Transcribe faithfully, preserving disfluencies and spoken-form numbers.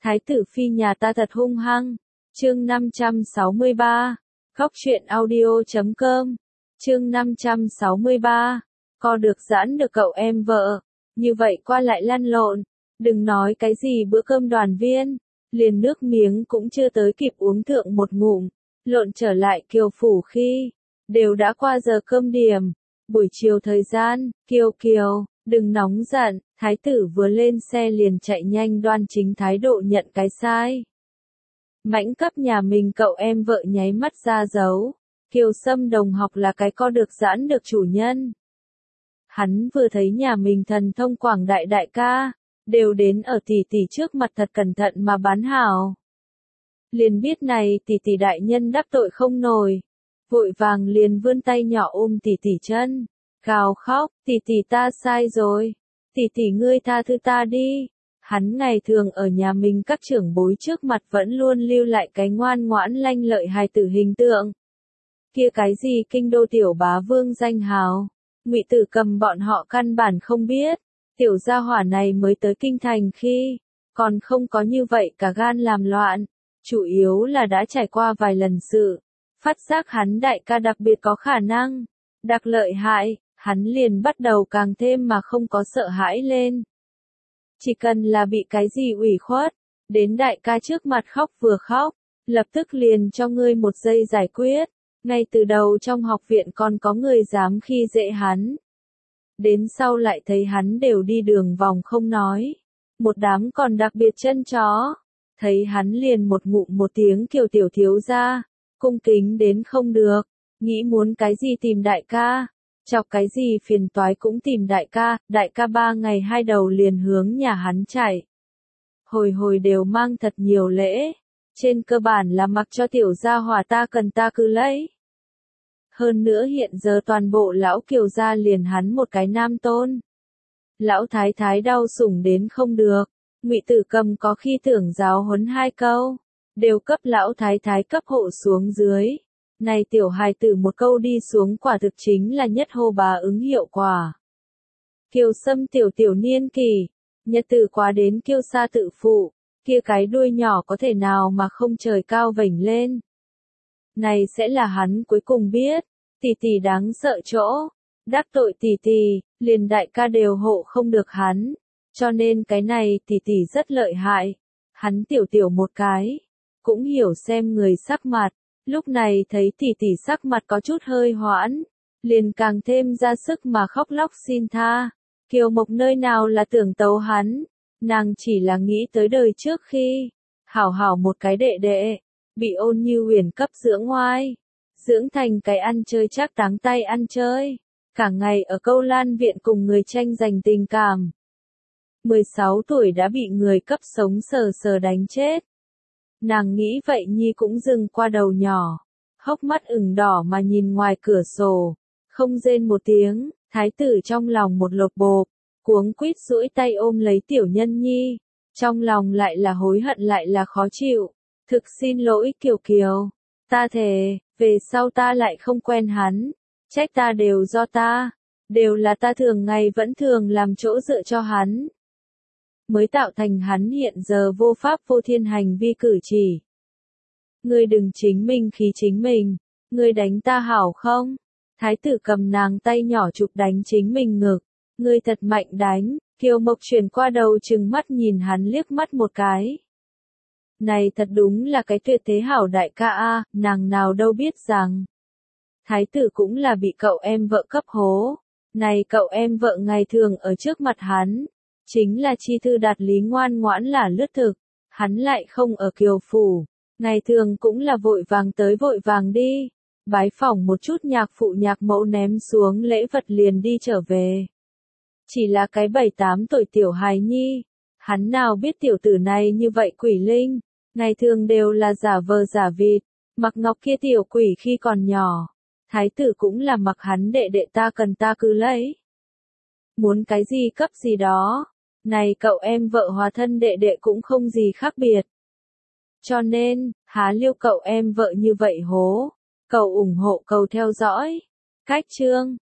Thái tử phi nhà ta thật hung hăng. Chương năm trăm sáu mươi ba. Góc truyện audio chấm com. Chương năm trăm sáu mươi ba. Co được giãn được cậu em vợ. Như vậy qua lại lăn lộn. Đừng nói cái gì bữa cơm đoàn viên. Liền nước miếng cũng chưa tới kịp uống thượng một ngụm. Lộn trở lại Kiều phủ khi. Đều đã qua giờ cơm điểm. Buổi chiều thời gian. Kiều Kiều, đừng nóng giận. Thái tử vừa lên xe liền chạy nhanh đoan chính thái độ nhận cái sai. Mãnh cấp nhà mình cậu em vợ nháy mắt ra dấu. Kiều Sâm đồng học là cái co được giãn được chủ nhân. Hắn vừa thấy nhà mình thần thông quảng đại đại ca, đều đến ở tỷ tỷ trước mặt thật cẩn thận mà bán hảo. Liền biết này tỷ tỷ đại nhân đắc tội không nổi. Vội vàng liền vươn tay nhỏ ôm tỷ tỷ chân. Gào khóc, tỷ tỷ ta sai rồi. Tỷ tỷ ngươi tha thứ ta đi. Hắn ngày thường ở nhà mình các trưởng bối trước mặt vẫn luôn lưu lại cái ngoan ngoãn lanh lợi hài tử hình tượng. Kia cái gì kinh đô tiểu bá vương danh hào. Ngụy Tử Cầm bọn họ căn bản không biết. Tiểu gia hỏa này mới tới kinh thành khi. Còn không có như vậy cả gan làm loạn. Chủ yếu là đã trải qua vài lần sự. Phát giác hắn đại ca đặc biệt có khả năng. Đặc lợi hại. Hắn liền bắt đầu càng thêm mà không có sợ hãi lên. Chỉ cần là bị cái gì ủy khuất, đến đại ca trước mặt khóc vừa khóc, lập tức liền cho ngươi một giây giải quyết. Ngay từ đầu trong học viện còn có người dám khi dễ hắn. Đến sau lại thấy hắn đều đi đường vòng không nói. Một đám còn đặc biệt chân chó. Thấy hắn liền một ngụm một tiếng Kiều tiểu thiếu gia, cung kính đến không được, nghĩ muốn cái gì tìm đại ca. Chọc cái gì phiền toái cũng tìm đại ca, đại ca ba ngày hai đầu liền hướng nhà hắn chạy. Hồi hồi đều mang thật nhiều lễ, trên cơ bản là mặc cho tiểu gia hỏa ta cần ta cứ lấy. Hơn nữa hiện giờ toàn bộ lão Kiều gia liền hắn một cái nam tôn. Lão thái thái đau sủng đến không được, Ngụy Tử Cầm có khi tưởng giáo huấn hai câu, đều cấp lão thái thái cấp hộ xuống dưới. Này tiểu hài tử một câu đi xuống quả thực chính là nhất hô bá ứng hiệu quả. Kiều Sâm tiểu tiểu niên kỳ, nhật tử quá đến kiêu sa tự phụ, kia cái đuôi nhỏ có thể nào mà không trời cao vểnh lên. Này sẽ là hắn cuối cùng biết, tỷ tỷ đáng sợ chỗ, đắc tội tỷ tỷ, liền đại ca đều hộ không được hắn, cho nên cái này tỷ tỷ rất lợi hại, hắn tiểu tiểu một cái, cũng hiểu xem người sắc mặt. Lúc này thấy tỷ tỷ sắc mặt có chút hơi hoãn, liền càng thêm ra sức mà khóc lóc xin tha. Kiều Mộc nơi nào là tưởng tấu hắn, nàng chỉ là nghĩ tới đời trước khi, hảo hảo một cái đệ đệ, bị Ôn Như Uyển cấp dưỡng ngoai, dưỡng thành cái ăn chơi chắc táng tay ăn chơi, cả ngày ở Câu Lan viện cùng người tranh giành tình cảm. mười sáu tuổi đã bị người cấp sống sờ sờ đánh chết. Nàng nghĩ vậy nhi cũng dừng qua đầu nhỏ, hốc mắt ửng đỏ mà nhìn ngoài cửa sổ, không rên một tiếng, thái tử trong lòng một lột bộp, cuống quýt duỗi tay ôm lấy tiểu nhân nhi, trong lòng lại là hối hận lại là khó chịu, thực xin lỗi Kiều Kiều, ta thề, về sau ta lại không quen hắn, trách ta đều do ta, đều là ta thường ngày vẫn thường làm chỗ dựa cho hắn. Mới tạo thành hắn hiện giờ vô pháp vô thiên hành vi cử chỉ. Ngươi đừng chính mình khí chính mình, ngươi đánh ta hảo không? Thái tử cầm nàng tay nhỏ chụp đánh chính mình ngực, ngươi thật mạnh đánh, Kiều Mộc chuyển qua đầu trừng mắt nhìn hắn liếc mắt một cái. Này thật đúng là cái tuyệt thế hảo đại ca a, nàng nào đâu biết rằng. Thái tử cũng là bị cậu em vợ cấp hố, này cậu em vợ ngày thường ở trước mặt hắn. Chính là chi thư đạt lý ngoan ngoãn là lướt thực, hắn lại không ở Kiều phủ, ngày thường cũng là vội vàng tới vội vàng đi, bái phỏng một chút nhạc phụ nhạc mẫu ném xuống lễ vật liền đi trở về. Chỉ là cái bảy tám tuổi tiểu hài nhi, hắn nào biết tiểu tử này như vậy quỷ linh, ngày thường đều là giả vờ giả vịt, mặc ngọc kia tiểu quỷ khi còn nhỏ, thái tử cũng là mặc hắn đệ đệ ta cần ta cứ lấy. Muốn cái gì cấp gì đó. Này cậu em vợ hòa thân đệ đệ cũng không gì khác biệt. Cho nên, há liêu cậu em vợ như vậy hố. Cầu ủng hộ cầu theo dõi. Cách chương.